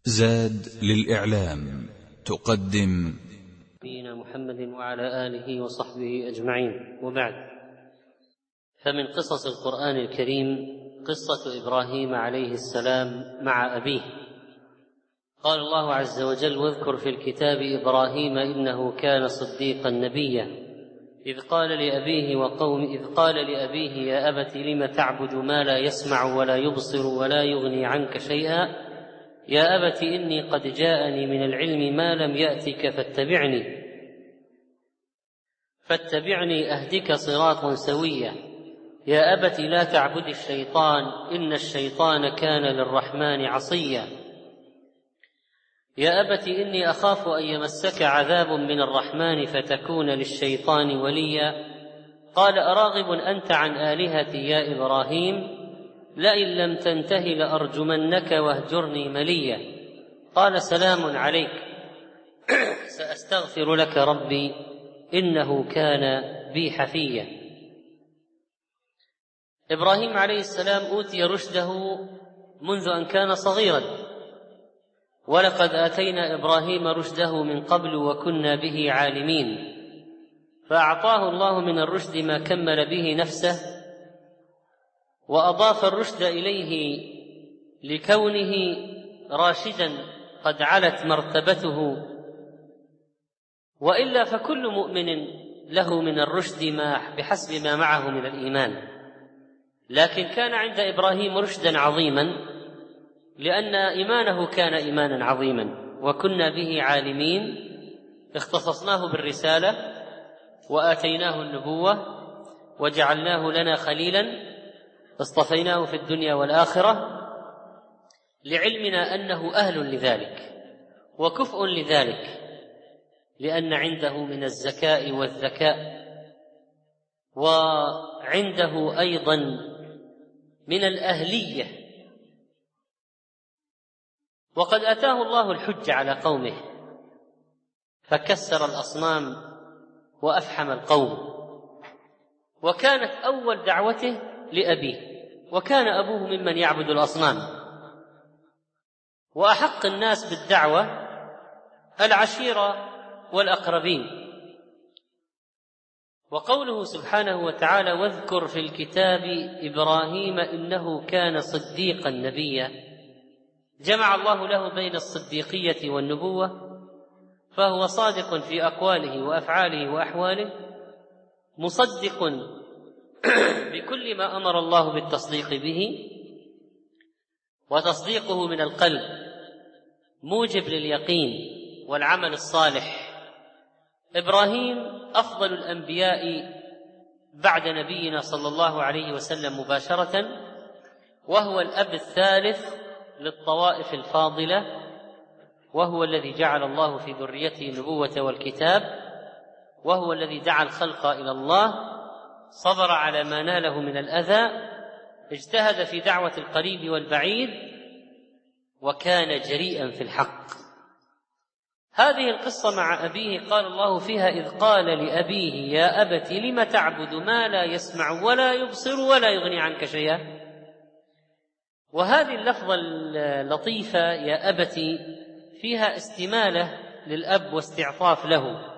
زاد للإعلام تقدم نبينا محمد وعلى آله وصحبه أجمعين، وبعد، فمن قصص القرآن الكريم قصة إبراهيم عليه السلام مع أبيه. قال الله عز وجل: واذكر في الكتاب إبراهيم إنه كان صديقا نبيا إذ قال لأبيه يا أبت لم تعبد ما لا يسمع ولا يبصر ولا يغني عنك شيئا يا أبت إني قد جاءني من العلم ما لم يأتك فاتبعني أهدك صراطا سويا يا أبت لا تعبد الشيطان إن الشيطان كان للرحمن عصيا يا أبت إني أخاف أن يمسك عذاب من الرحمن فتكون للشيطان وليا قال أراغب أنت عن آلهتي يا إبراهيم لئن لم تنته لأرجمنك واهجرني مليا قال سلام عليك سأستغفر لك ربي إنه كان بي حفيا. إبراهيم عليه السلام أوتي رشده منذ أن كان صغيرا، ولقد آتينا إبراهيم رشده من قبل وكنا به عالمين، فأعطاه الله من الرشد ما كمل به نفسه، وأضاف الرشد إليه لكونه راشدا قد علت مرتبته، وإلا فكل مؤمن له من الرشد ما بحسب ما معه من الإيمان، لكن كان عند إبراهيم رشدا عظيما لأن إيمانه كان إيمانا عظيما، وكنا به عالمين، اختصصناه بالرسالة وآتيناه النبوة وجعلناه لنا خليلا، اصطفيناه في الدنيا والآخرة لعلمنا أنه أهل لذلك وكفء لذلك، لأن عنده من الزكاء والذكاء، وعنده أيضا من الأهلية، وقد أتاه الله الحج على قومه فكسر الأصنام وأفحم القوم، وكانت أول دعوته لأبيه، وكان أبوه ممن يعبد الأصنام، وأحق الناس بالدعوة العشيرة والأقربين. وقوله سبحانه وتعالى: واذكر في الكتاب إبراهيم إنه كان صديقا نبيا، جمع الله له بين الصديقية والنبوة، فهو صادق في أقواله وأفعاله وأحواله، مصدق بكل ما أمر الله بالتصديق به، وتصديقه من القلب موجب لليقين والعمل الصالح. إبراهيم أفضل الأنبياء بعد نبينا صلى الله عليه وسلم مباشرة، وهو الأب الثالث للطوائف الفاضلة، وهو الذي جعل الله في ذريته النبوة والكتاب، وهو الذي دعا الخلق إلى الله، صبر على ما ناله من الأذى، اجتهد في دعوة القريب والبعيد، وكان جريئا في الحق. هذه القصة مع أبيه قال الله فيها: إذ قال لأبيه يا أبت لم تعبد ما لا يسمع ولا يبصر ولا يغني عنك شيئا. وهذه اللفظة اللطيفة يا أبت فيها استمالة للأب واستعطاف له.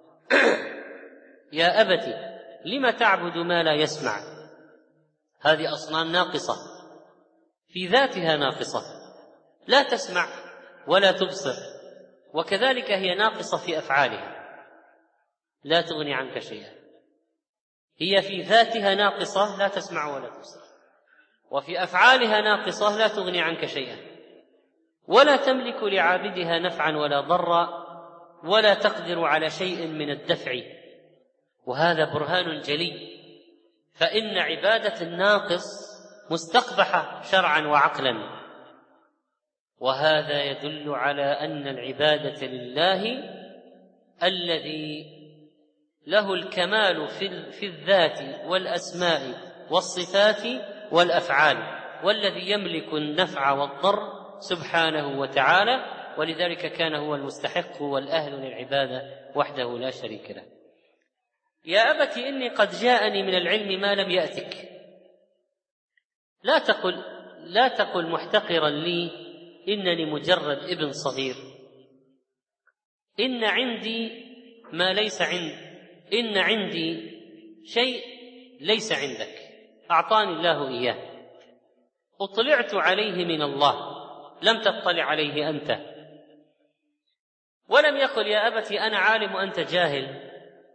يا أبت لم تعبد ما لا يسمع، هذه أصنام ناقصة في ذاتها، ناقصة لا تسمع ولا تبصر، وكذلك هي ناقصة في أفعالها لا تغني عنك شيئا. هي في ذاتها ناقصة لا تسمع ولا تبصر، وفي أفعالها ناقصة لا تغني عنك شيئا، ولا تملك لعابدها نفعا ولا ضرا، ولا تقدر على شيء من الدفع. وهذا برهان جلي، فإن عبادة الناقص مستقبحة شرعا وعقلا، وهذا يدل على أن العبادة لله الذي له الكمال في الذات والأسماء والصفات والأفعال، والذي يملك النفع والضر سبحانه وتعالى، ولذلك كان هو المستحق والأهل للعبادة وحده لا شريك له. يا أبت إني قد جاءني من العلم ما لم يأتك. لا تقل محتقرا لي إنني مجرد ابن صغير، إن عندي ما ليس إن عندي شيء ليس عندك أعطاني الله إياه، اطلعت عليه من الله لم تطلع عليه أنت. ولم يقل يا أبت أنا عالم وأنت جاهل،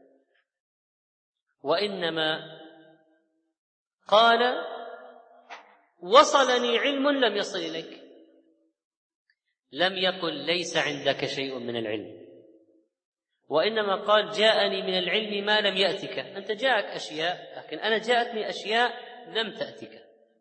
وإنما قال وصلني علم لم يصل إليك. لم يقل ليس عندك شيء من العلم، وإنما قال جاءني من العلم ما لم يأتك. أنت جاءك أشياء، لكن أنا جاءتني أشياء لم تأتك.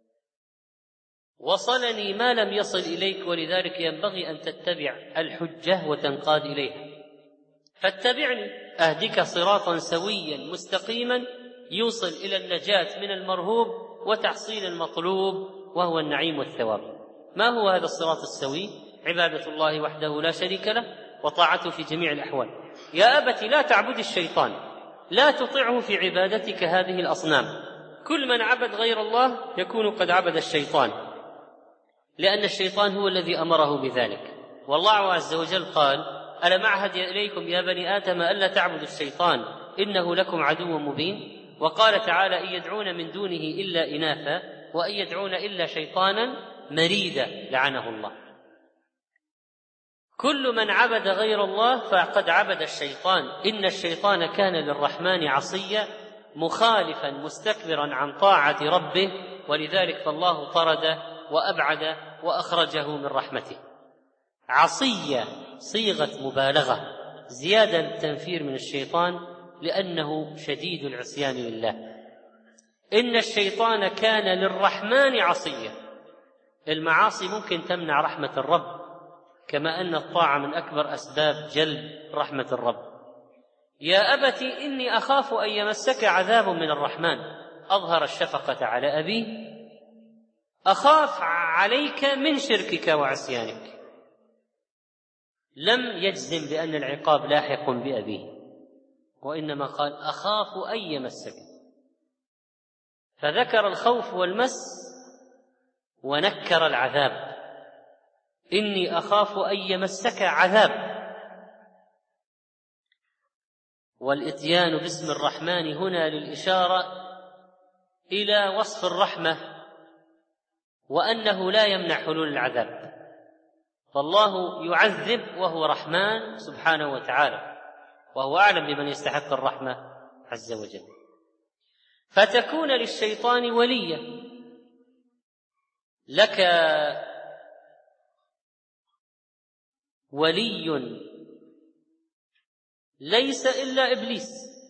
وصلني ما لم يصل إليك، ولذلك ينبغي أن تتبع الحجة وتنقاد إليها. فاتبعني أهدك صراطا سويا مستقيما يوصل إلى النجاة من المرهوب وتحصيل المطلوب وهو النعيم والثواب. ما هو هذا الصراط السوي؟ عبادة الله وحده لا شريك له وطاعته في جميع الأحوال. يا أبت لا تعبد الشيطان، لا تطعه في عبادتك هذه الأصنام. كل من عبد غير الله يكون قد عبد الشيطان، لأن الشيطان هو الذي أمره بذلك. والله عز وجل قال ألم أعهد إليكم يا بني آدم ألا تعبدوا الشيطان إنه لكم عدو مبين. وقال تعالى إن يدعون من دونه إلا إناثا وإن يدعون إلا شيطانا مريدا لعنه الله. كل من عبد غير الله فقد عبد الشيطان. إن الشيطان كان للرحمن عصيا مخالفا مستكبرا عن طاعة ربه، ولذلك فالله طرده وأبعد وأخرجه من رحمته. عصية صيغة مبالغة، زيادة التنفير من الشيطان لأنه شديد العصيان لله. إن الشيطان كان للرحمن عصيا. المعاصي ممكن تمنع رحمة الرب، كما أن الطاعة من أكبر أسباب جلب رحمة الرب. يا أبت إني أخاف أن يمسك عذاب من الرحمن. أظهر الشفقة على أبيه، أخاف عليك من شركك وعصيانك. لم يجزم بأن العقاب لاحق بأبيه، وإنما قال أخاف أن يمسك، فذكر الخوف والمس ونكر العذاب. إني أخاف أن يمسك عذاب. والإتيان باسم الرحمن هنا للإشارة إلى وصف الرحمة وأنه لا يمنع حلول العذاب، فالله يعذب وهو رحمن سبحانه وتعالى، وهو أعلم بمن يستحق الرحمة عز وجل. فتكون للشيطان وليا. لك ولي ليس إلا إبليس،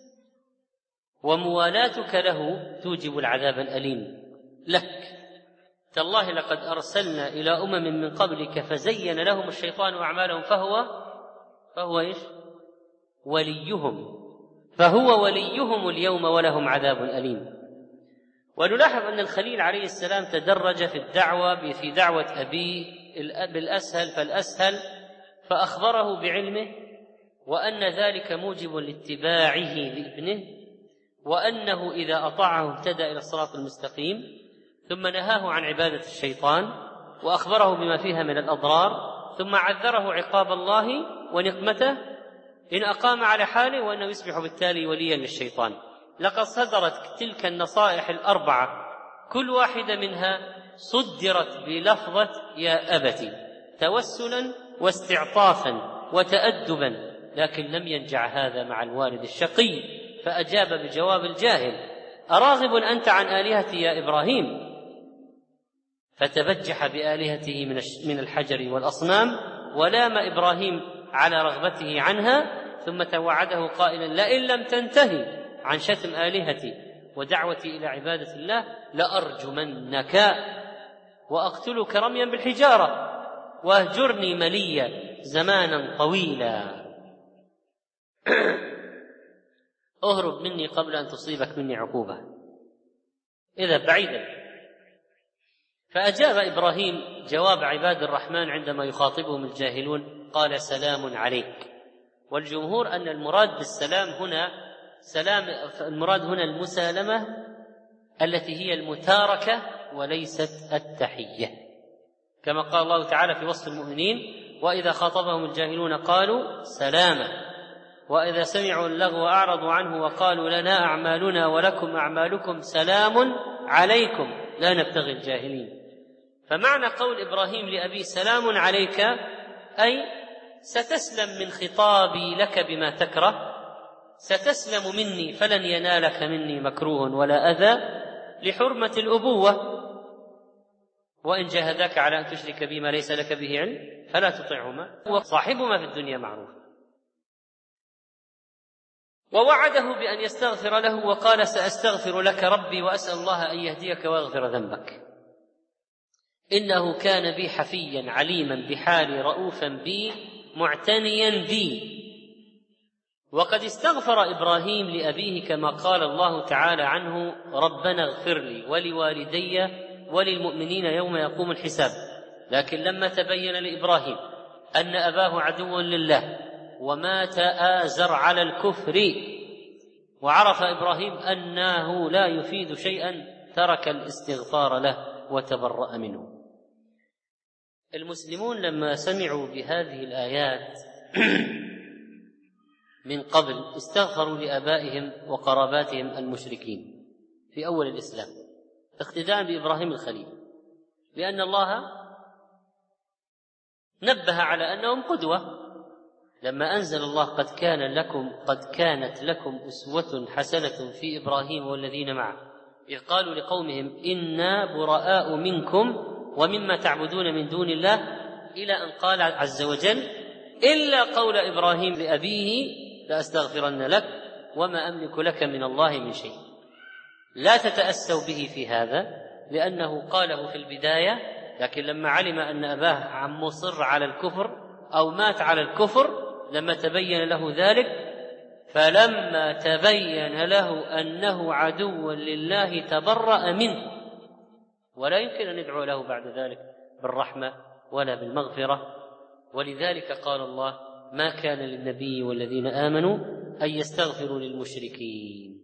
وموالاتك له توجب العذاب الأليم لك. تالله لقد أرسلنا إلى أمم من قبلك فزين لهم الشيطان أعمالهم فهو إيش؟ وليهم، فهو وليهم اليوم ولهم عذاب أليم. ونلاحظ أن الخليل عليه السلام تدرج في الدعوة في دعوة أبيه بالأسهل فالأسهل، فأخبره بعلمه وأن ذلك موجب لاتباعه لابنه، وأنه إذا أطاعه اهتدى إلى الصراط المستقيم، ثم نهاه عن عبادة الشيطان وأخبره بما فيها من الأضرار، ثم عذره عقاب الله ونقمته إن أقام على حاله، وأنه يصبح بالتالي وليا للشيطان. لقد صدرت تلك النصائح الأربعة كل واحدة منها صدرت بلفظة يا أبت، توسلا واستعطافا وتأدبا، لكن لم ينجع هذا مع الوالد الشقي، فأجاب بجواب الجاهل: أراغب أنت عن آلهتي يا إبراهيم؟ فتبجح بآلهته من الحجر والأصنام، ولام إبراهيم على رغبته عنها، ثم توعده قائلا: لئن لم تنتهي عن شتم آلهتي ودعوتي إلى عبادة الله لأرجمنك وأقتلك رميا بالحجارة واهجرني مليا زمانا طويلا. اهرب مني قبل أن تصيبك مني عقوبة، إذا بعيدا. فأجاب إبراهيم جواب عباد الرحمن عندما يخاطبهم الجاهلون، قال: سلام عليك. والجمهور أن المراد بالسلام هنا المراد هنا المسالمة التي هي المتاركة وليست التحية. كما قال الله تعالى في وصف المؤمنين: وإذا خاطبهم الجاهلون قالوا سلاما وإذا سمعوا اللغو أعرضوا عنه وقالوا لنا أعمالنا ولكم أعمالكم سلام عليكم لا نبتغي الجاهلين. فمعنى قول إبراهيم لأبيه سلام عليك أي ستسلم من خطابي لك بما تكره، ستسلم مني فلن ينالك مني مكروه ولا أذى لحرمة الأبوة، وإن جاهداك على أن تشرك بما ليس لك به علم فلا تطعهما وصاحبهما في الدنيا معروف. ووعده بأن يستغفر له وقال: سأستغفر لك ربي وأسأل الله أن يهديك ويغفر ذنبك، إنه كان بي حفيا عليما بحالي رؤوفا بي معتنيا بي. وقد استغفر إبراهيم لأبيه كما قال الله تعالى عنه: ربنا اغفر لي ولوالدي وللمؤمنين يوم يقوم الحساب. لكن لما تبين لإبراهيم أن أباه عدو لله ومات آزر على الكفر وعرف إبراهيم أنه لا يفيد شيئا ترك الاستغفار له وتبرأ منه. المسلمون لما سمعوا بهذه الآيات من قبل استغفروا لآبائهم وقراباتهم المشركين في أول الإسلام اقتداء بإبراهيم الخليل، لأن الله نبه على أنهم قدوة. لما أنزل الله قد كانت لكم أسوة حسنة في إبراهيم والذين معه إذ قالوا لقومهم إنا براء منكم ومما تعبدون من دون الله، إلى أن قال عز وجل: إلا قول إبراهيم لأبيه لأستغفرن لك وما أملك لك من الله من شيء. لا تتأسوا به في هذا لأنه قاله في البداية، لكن لما علم أن أباه عم مصر على الكفر أو مات على الكفر، لما تبين له ذلك، فلما تبين له أنه عدو لله تبرأ منه، ولا يمكن أن ندعو له بعد ذلك بالرحمة ولا بالمغفرة. ولذلك قال الله: ما كان للنبي والذين آمنوا أن يستغفروا للمشركين.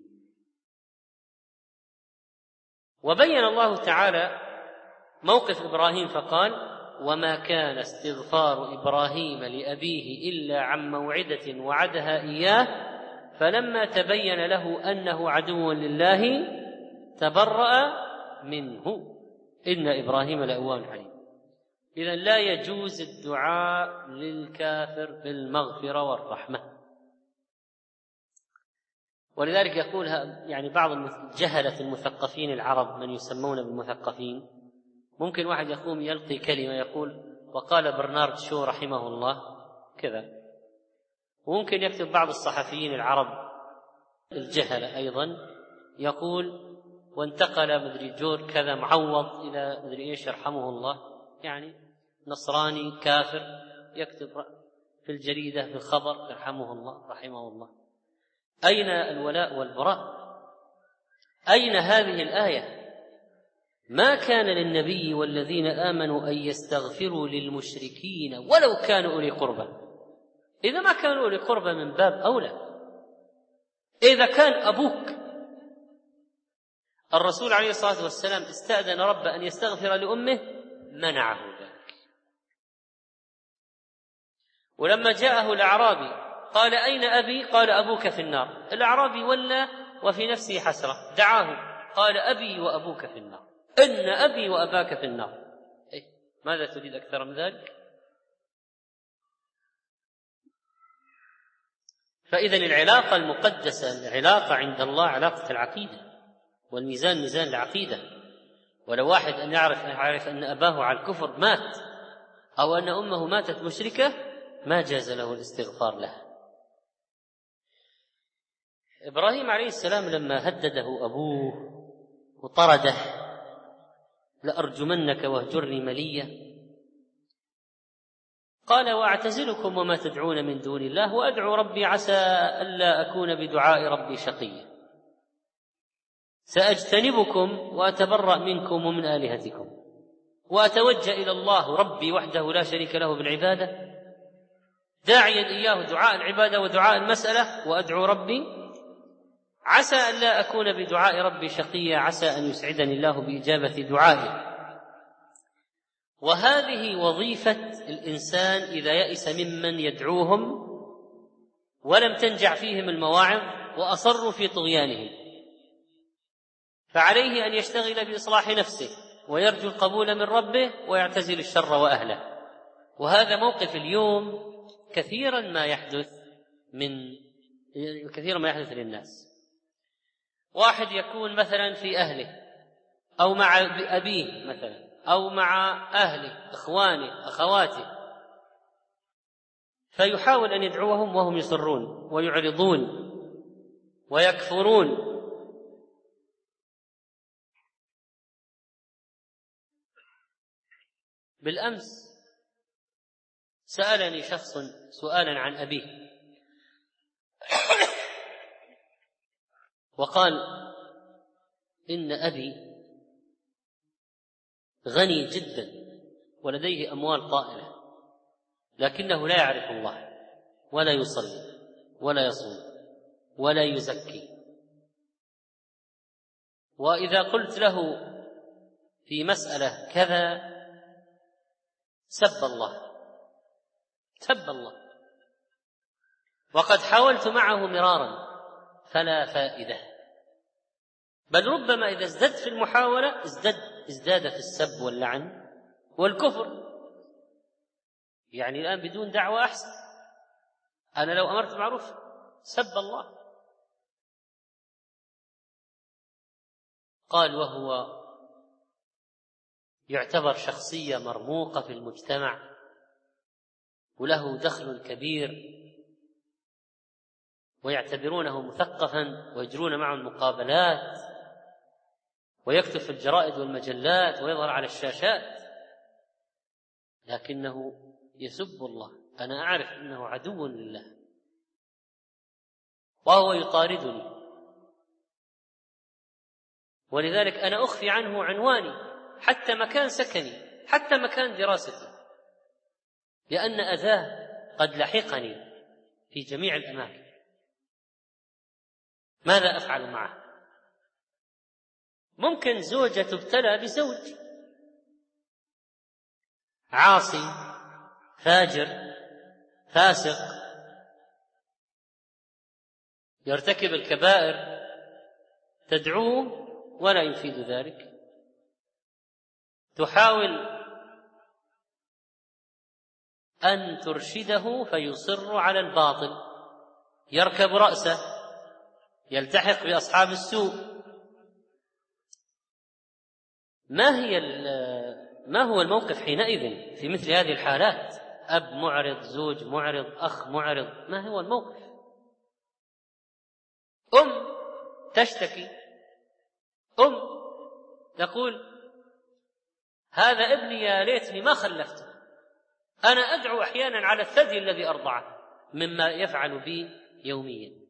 وبين الله تعالى موقف إبراهيم فقال: وما كان استغفار إبراهيم لأبيه إلا عن موعدة وعدها إياه فلما تبين له أنه عدو لله تبرأ منه إن إبراهيم لأواه حليم. إذن لا يجوز الدعاء للكافر بالمغفرة والرحمة. ولذلك يقول يعني بعض الجهلة المثقفين العرب من يسمون بالمثقفين، ممكن واحد يقوم يلقي كلمة يقول: وقال برنارد شو رحمه الله كذا. وممكن يكتب بعض الصحفيين العرب الجهلة أيضا يقول: وانتقل مدري جور كذا معوض إلى مدري إيش رحمه الله، يعني نصراني كافر يكتب في الجريدة في الخبر رحمه الله. أين الولاء والبراء؟ أين هذه الآية؟ ما كان للنبي والذين آمنوا أن يستغفروا للمشركين ولو كانوا أولي قربى. إذا ما كانوا أولي قربى من باب أولى. إذا كان أبوك، الرسول عليه الصلاة والسلام استأذن ربه أن يستغفر لأمه منعه ذلك. ولما جاءه الأعرابي قال: أين أبي؟ قال: أبوك في النار. الأعرابي ولى وفي نفسه حسرة، دعاه قال: أبي وأبوك في النار، إن أبي وأباك في النار. ماذا تريد أكثر من ذلك؟ فإذا العلاقة المقدسة، العلاقة عند الله علاقة العقيدة، والميزان ميزان العقيدة. ولو واحد أن يعرف أن أباه على الكفر مات أو أن أمه ماتت مشركة ما جاز له الاستغفار لها. إبراهيم عليه السلام لما هدده أبوه وطرده: لأرجمنك واهجرني مليا، قال: وأعتزلكم وما تدعون من دون الله وأدعو ربي عسى ألا أكون بدعاء ربي شقيا، سأجتنبكم وأتبرأ منكم ومن آلهتكم وأتوجه إلى الله ربي وحده لا شريك له بالعبادة، داعيا إياه دعاء العبادة ودعاء المسألة، وأدعو ربي عسى ألا أكون بدعاء ربي شقيا، عسى أن يسعدني الله بإجابة دعائي. وهذه وظيفة الإنسان إذا يئس ممن يدعوهم ولم تنجع فيهم المواعظ وأصروا في طغيانهم، فعليه أن يشتغل بإصلاح نفسه ويرجو القبول من ربه ويعتزل الشر وأهله. وهذا موقف اليوم كثيرا ما يحدث للناس. واحد يكون مثلا في أهله أو مع أبيه مثلا أو مع أهله إخوانه أخواته، فيحاول أن يدعوهم وهم يصرون ويعرضون ويكفرون. بالأمس سألني شخص سؤالا عن أبيه وقال: إن أبي غني جدا ولديه أموال طائلة، لكنه لا يعرف الله ولا يصلي ولا يصوم ولا يزكي، وإذا قلت له في مسألة كذا سب الله. وقد حاولت معه مرارا فلا فائدة، بل ربما إذا ازددت في المحاولة ازداد في السب واللعن والكفر. يعني الآن بدون دعوة أحسن، أنا لو أمرت معروف سب الله. قال: وهو يعتبر شخصية مرموقة في المجتمع وله دخل كبير ويعتبرونه مثقفا ويجرون معه المقابلات ويكتب في الجرائد والمجلات ويظهر على الشاشات، لكنه يسب الله. أنا أعرف أنه عدو لله وهو يطاردني، ولذلك أنا أخفي عنه عنواني حتى مكان سكني حتى مكان دراستي، لأن أذاه قد لحقني في جميع الأماكن. ماذا أفعل معه؟ ممكن زوجة تبتلى بزوج عاصي فاجر فاسق يرتكب الكبائر، تدعوه ولا يفيد ذلك، تحاول أن ترشده فيصر على الباطل، يركب رأسه، يلتحق بأصحاب السوء. ما هو الموقف حينئذ في مثل هذه الحالات؟ أب معرض، زوج معرض، أخ معرض، ما هو الموقف؟ تشتكي، تقول: هذا ابني يا ليتني ما خلفته، أنا أدعو أحيانا على الثدي الذي أرضعه مما يفعل بي يوميا.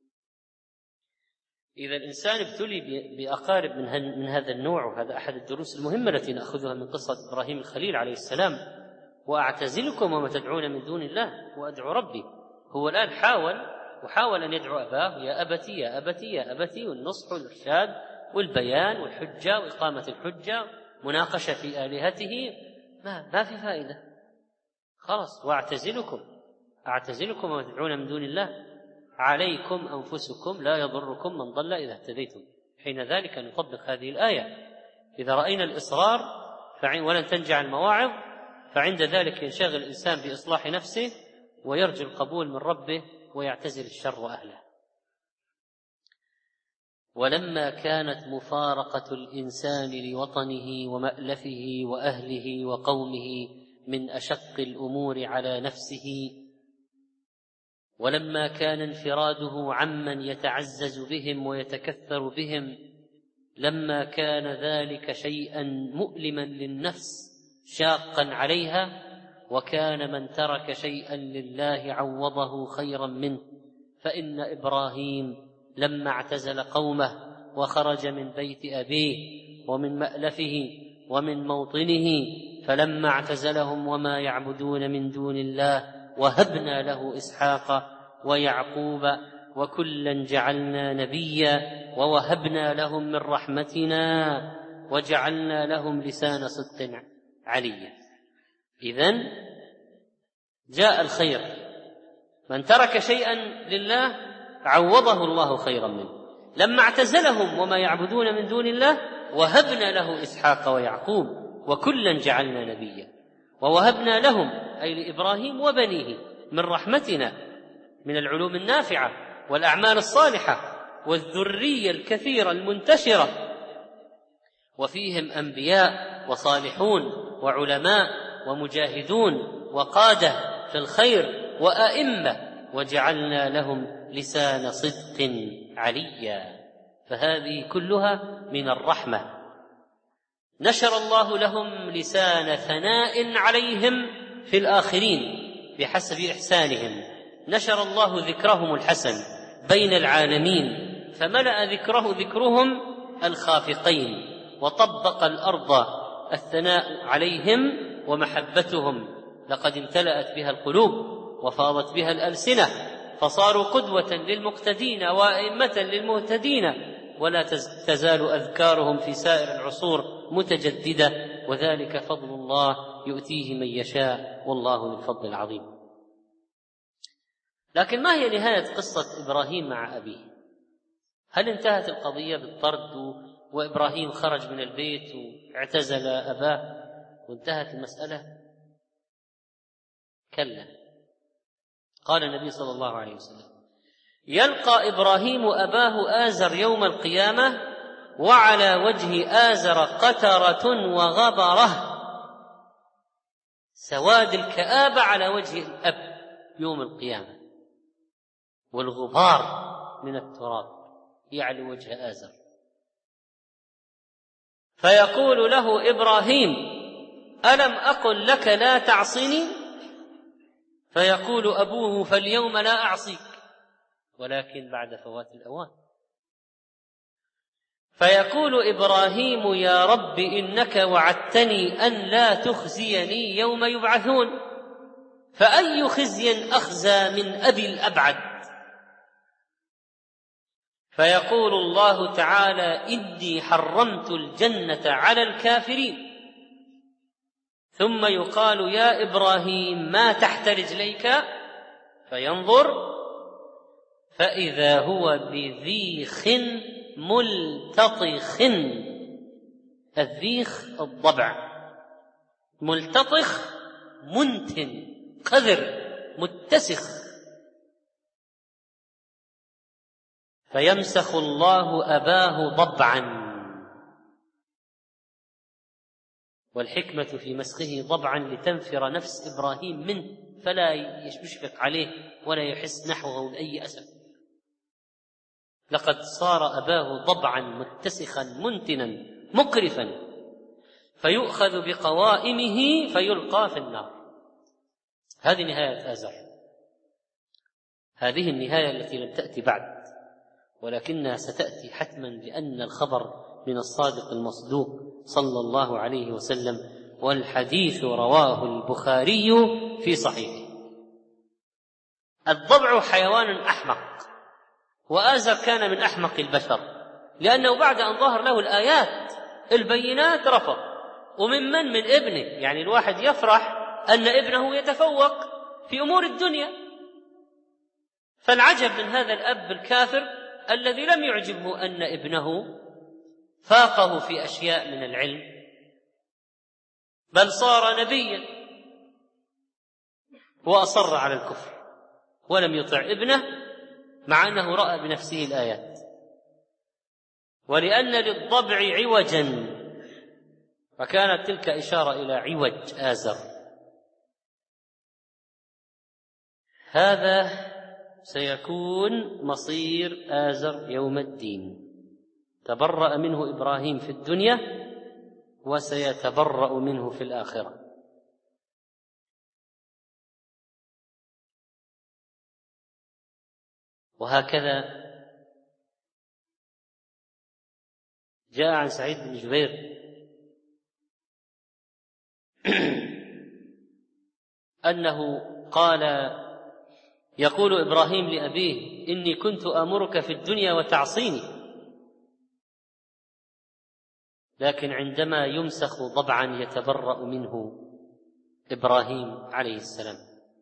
إذا الإنسان ابتلي بأقارب من هذا النوع، وهذا أحد الدروس المهمة التي نأخذها من قصة إبراهيم الخليل عليه السلام: وأعتزلكم وما تدعون من دون الله وأدعو ربي. هو الآن حاول أن يدعو أباه: يا أبتي يا أبتي يا أبتي، والنصح والإرشاد والبيان والحجة وإقامة الحجة، مناقشة في آلهته، ما في فائدة. خلاص، وأعتزلكم وما تدعون من دون الله، عليكم أنفسكم لا يضركم من ضل إذا اهتديتم. حين ذلك نطبق هذه الآية: إذا رأينا الإصرار ولن تنجع المواعظ، فعند ذلك ينشغل الإنسان بإصلاح نفسه ويرجو القبول من ربه ويعتزل الشر وأهله. ولما كانت مفارقة الإنسان لوطنه ومألفه وأهله وقومه من أشق الأمور على نفسه، ولما كان انفراده عمن يتعزز بهم ويتكثر بهم، لما كان ذلك شيئا مؤلما للنفس شاقا عليها، وكان من ترك شيئا لله عوضه خيرا منه. فإن إبراهيم لما اعتزل قومه وخرج من بيت أبيه ومن مألفه ومن موطنه، فلما اعتزلهم وما يعبدون من دون الله، وهبنا له إسحاق ويعقوب وكلا جعلنا نبيا ووهبنا لهم من رحمتنا وجعلنا لهم لسان صدق عليا. إذن جاء الخير، من ترك شيئا لله عوضه الله خيرا منه. لما اعتزلهم وما يعبدون من دون الله وهبنا له إسحاق ويعقوب وكلا جعلنا نبيا، ووهبنا لهم أي لإبراهيم وبنيه من رحمتنا من العلوم النافعة والأعمال الصالحة والذرية الكثيرة المنتشرة، وفيهم أنبياء وصالحون وعلماء ومجاهدون وقادة في الخير وأئمة، وجعلنا لهم لسان صدق عليا. فهذه كلها من الرحمة. نشر الله لهم لسان ثناء عليهم في الآخرين بحسب إحسانهم، نشر الله ذكرهم الحسن بين العالمين، فملأ ذكرهم الخافقين، وطبق الأرض الثناء عليهم ومحبتهم، لقد امتلأت بها القلوب وفاضت بها الألسنة، فصاروا قدوة للمقتدين وأئمة للمهتدين، ولا تزال أذكارهم في سائر العصور متجددة، وذلك فضل الله يؤتيه من يشاء، والله ذو الفضل العظيم. لكن ما هي نهاية قصة إبراهيم مع أبيه؟ هل انتهت القضية بالطرد وإبراهيم خرج من البيت واعتزل أباه وانتهت المسألة؟ كلا. قال النبي صلى الله عليه وسلم: يلقى إبراهيم أباه آزر يوم القيامة وعلى وجه آزر قترة وغبرة، سواد الكآبة على وجه الأب يوم القيامة، والغبار من التراب يعلو وجه آزر، فيقول له إبراهيم: ألم أقل لك لا تعصني؟ فيقول أبوه: فاليوم لا أعصيك، ولكن بعد فوات الأوان. فيقول إبراهيم: يا رب إنك وعدتني أن لا تخزيني يوم يبعثون، فأي خزي أخزى من أبي الأبعد؟ فيقول الله تعالى: إني حرمت الجنة على الكافرين. ثم يقال: يا إبراهيم ما تحت رجليك؟ فينظر فإذا هو بذيخ ملتطخ. الذيخ الضبع، ملتطخ منتن قذر متسخ. فيمسخ الله أباه ضبعا، والحكمة في مسخه ضبعا لتنفر نفس إبراهيم منه، فلا يشفق عليه ولا يحس نحوه بأي أسف. لقد صار أباه ضبعا متسخا منتنا مقرفا، فيؤخذ بقوائمه فيلقى في النار. هذه نهاية آزر، هذه النهاية التي لم تأتي بعد، ولكنها ستأتي حتما، لأن الخبر من الصادق المصدوق صلى الله عليه وسلم، والحديث رواه البخاري في صحيحه. الضبع حيوان أحمق، وآزر كان من أحمق البشر، لأنه بعد أن ظهر له الآيات البينات رفض. ومن ابنه، يعني الواحد يفرح أن ابنه يتفوق في أمور الدنيا، فالعجب من هذا الأب الكافر الذي لم يعجبه أن ابنه فاقه في أشياء من العلم، بل صار نبيا، وأصر على الكفر ولم يطع ابنه مع أنه رأى بنفسه الآيات. ولأن للضبع عوجا، فكانت تلك إشارة إلى عوج آزر. هذا سيكون مصير آزر يوم الدين. تبرأ منه إبراهيم في الدنيا، وسيتبرأ منه في الآخرة. وهكذا جاء عن سعيد بن جبير أنه قال: يقول إبراهيم لأبيه: إني كنت آمرك في الدنيا وتعصيني، لكن عندما يمسخ ضبعا يتبرأ منه إبراهيم عليه السلام.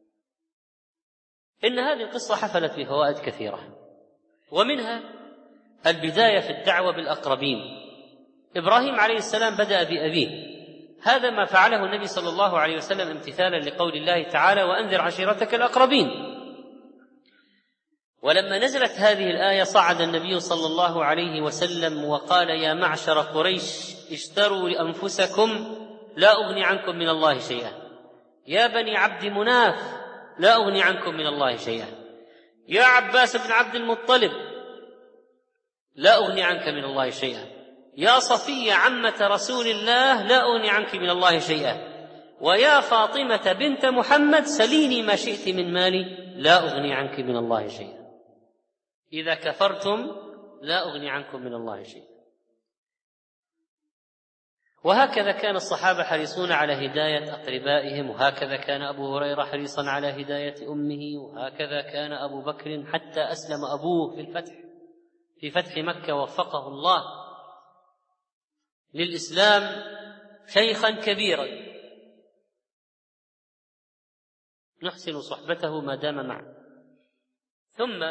إن هذه القصة حفلت بفوائد كثيرة، ومنها البداية في الدعوة بالأقربين. إبراهيم عليه السلام بدأ بأبيه، هذا ما فعله النبي صلى الله عليه وسلم امتثالا لقول الله تعالى: وأنذر عشيرتك الأقربين. ولما نزلت هذه الآية صعد النبي صلى الله عليه وسلم وقال: يا معشر قريش اشتروا لأنفسكم لا أغني عنكم من الله شيئا، يا بني عبد مناف لا أغني عنكم من الله شيئا، يا عباس بن عبد المطلب لا أغني عنك من الله شيئا، يا صفية عمة رسول الله لا أغني عنك من الله شيئا، ويا فاطمة بنت محمد سليني ما شئت من مالي لا أغني عنك من الله شيئا، إذا كفرتم لا أغني عنكم من الله شيئا. وهكذا كان الصحابة حريصون على هداية أقربائهم، وهكذا كان أبو هريرة حريصا على هداية أمه، وهكذا كان أبو بكر حتى أسلم أبوه في فتح مكة، وفقه الله للإسلام شيخا كبيرا نحسن صحبته ما دام معه. ثم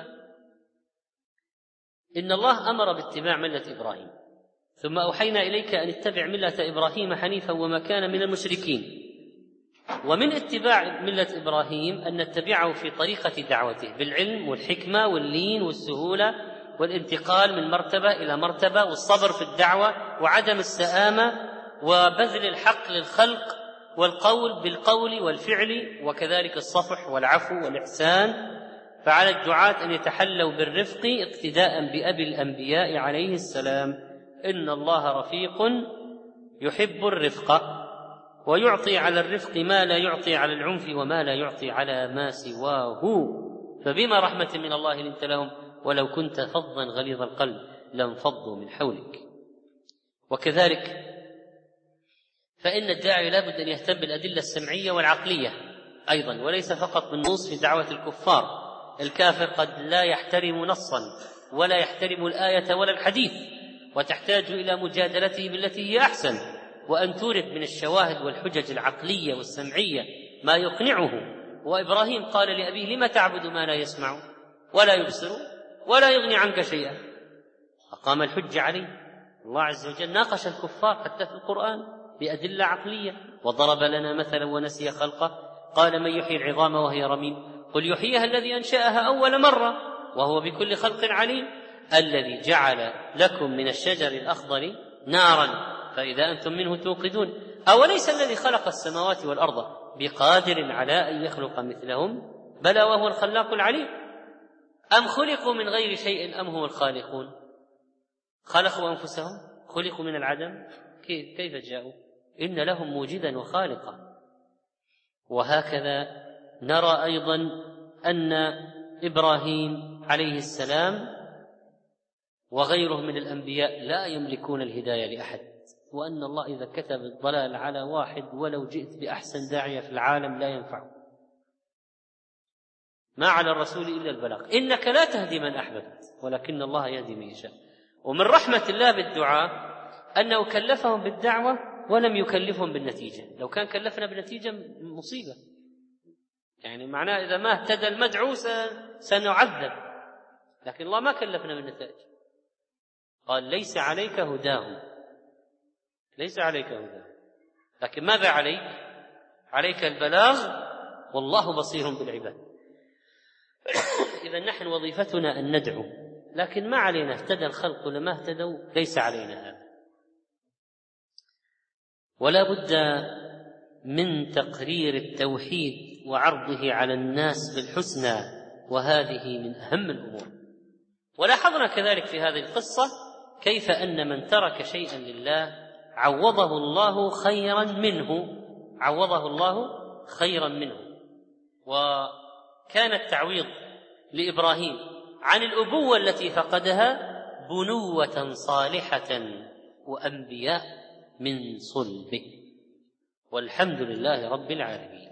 إن الله أمر باتباع ملة إبراهيم، ثم أوحينا إليك أن اتبع ملة إبراهيم حنيفا وما كان من المشركين. ومن اتباع ملة إبراهيم أن نتبعه في طريقة دعوته بالعلم والحكمة واللين والسهولة والانتقال من مرتبة إلى مرتبة، والصبر في الدعوة، وعدم السآمة، وبذل الحق للخلق، والقول بالقول والفعل، وكذلك الصفح والعفو والإحسان. فعلى الدعاة أن يتحلوا بالرفق اقتداء بأبي الأنبياء عليه السلام. إن الله رفيق يحب الرفق، ويعطي على الرفق ما لا يعطي على العنف وما لا يعطي على ما سواه. فبما رحمة من الله لنت لهم ولو كنت فظا غليظ القلب لانفضوا من حولك. وكذلك فإن الداعي لا بد أن يهتم بالأدلة السمعية والعقلية أيضا، وليس فقط بالنص في دعوة الكفار. الكافر قد لا يحترم نصا ولا يحترم الآية ولا الحديث، وتحتاج إلى مجادلته بالتي هي أحسن، وأن تورد من الشواهد والحجج العقلية والسمعية ما يقنعه. وإبراهيم قال لأبيه: لم تعبد ما لا يسمع ولا يبصر ولا يغني عنك شيئا؟ أقام الحج عليه. الله عز وجل ناقش الكفار حتى في القرآن بأدلة عقلية، وضرب لنا مثلا ونسي خلقه، قال: من يحيي العظام وهي رميم؟ قل يحييها الذي أنشأها أول مرة وهو بكل خلق عليم، الذي جعل لكم من الشجر الأخضر نارا فإذا أنتم منه توقدون، أوليس الذي خلق السماوات والأرض بقادر على أن يخلق مثلهم؟ بلى وهو الخلاق العليم. أم خلقوا من غير شيء أم هم الخالقون؟ خلقوا أنفسهم؟ خلقوا من العدم؟ كيف جاءوا؟ إن لهم موجدا وخالقا. وهكذا نرى أيضا أن إبراهيم عليه السلام وغيره من الأنبياء لا يملكون الهداية لأحد، وأن الله إذا كتب الضلال على واحد ولو جئت بأحسن داعية في العالم لا ينفعه. ما على الرسول إلا البلاغ، إنك لا تهدي من أحببت ولكن الله يهدي من يشاء. ومن رحمة الله بالدعاء أنه كلفهم بالدعوة ولم يكلفهم بالنتيجة. لو كان كلفنا بالنتيجة مصيبة، يعني معناه إذا ما اهتدى المدعو سنعذب، لكن الله ما كلفنا بالنتائج. قال: ليس عليك هداهم، ليس عليك هداهم، لكن ماذا عليك؟ عليك البلاغ والله بصير بالعباد. إذا نحن وظيفتنا أن ندعو، لكن ما علينا اهتدى الخلق ولا ما اهتدوا، ليس علينا هذا. ولا بد من تقرير التوحيد وعرضه على الناس بالحسنى، وهذه من أهم الأمور. ولاحظنا كذلك في هذه القصة كيف أن من ترك شيئا لله عوضه الله خيرا منه، عوضه الله خيرا منه. وكان التعويض لإبراهيم عن الأبوة التي فقدها بنوة صالحة وأنبياء من صلبه، والحمد لله رب العالمين.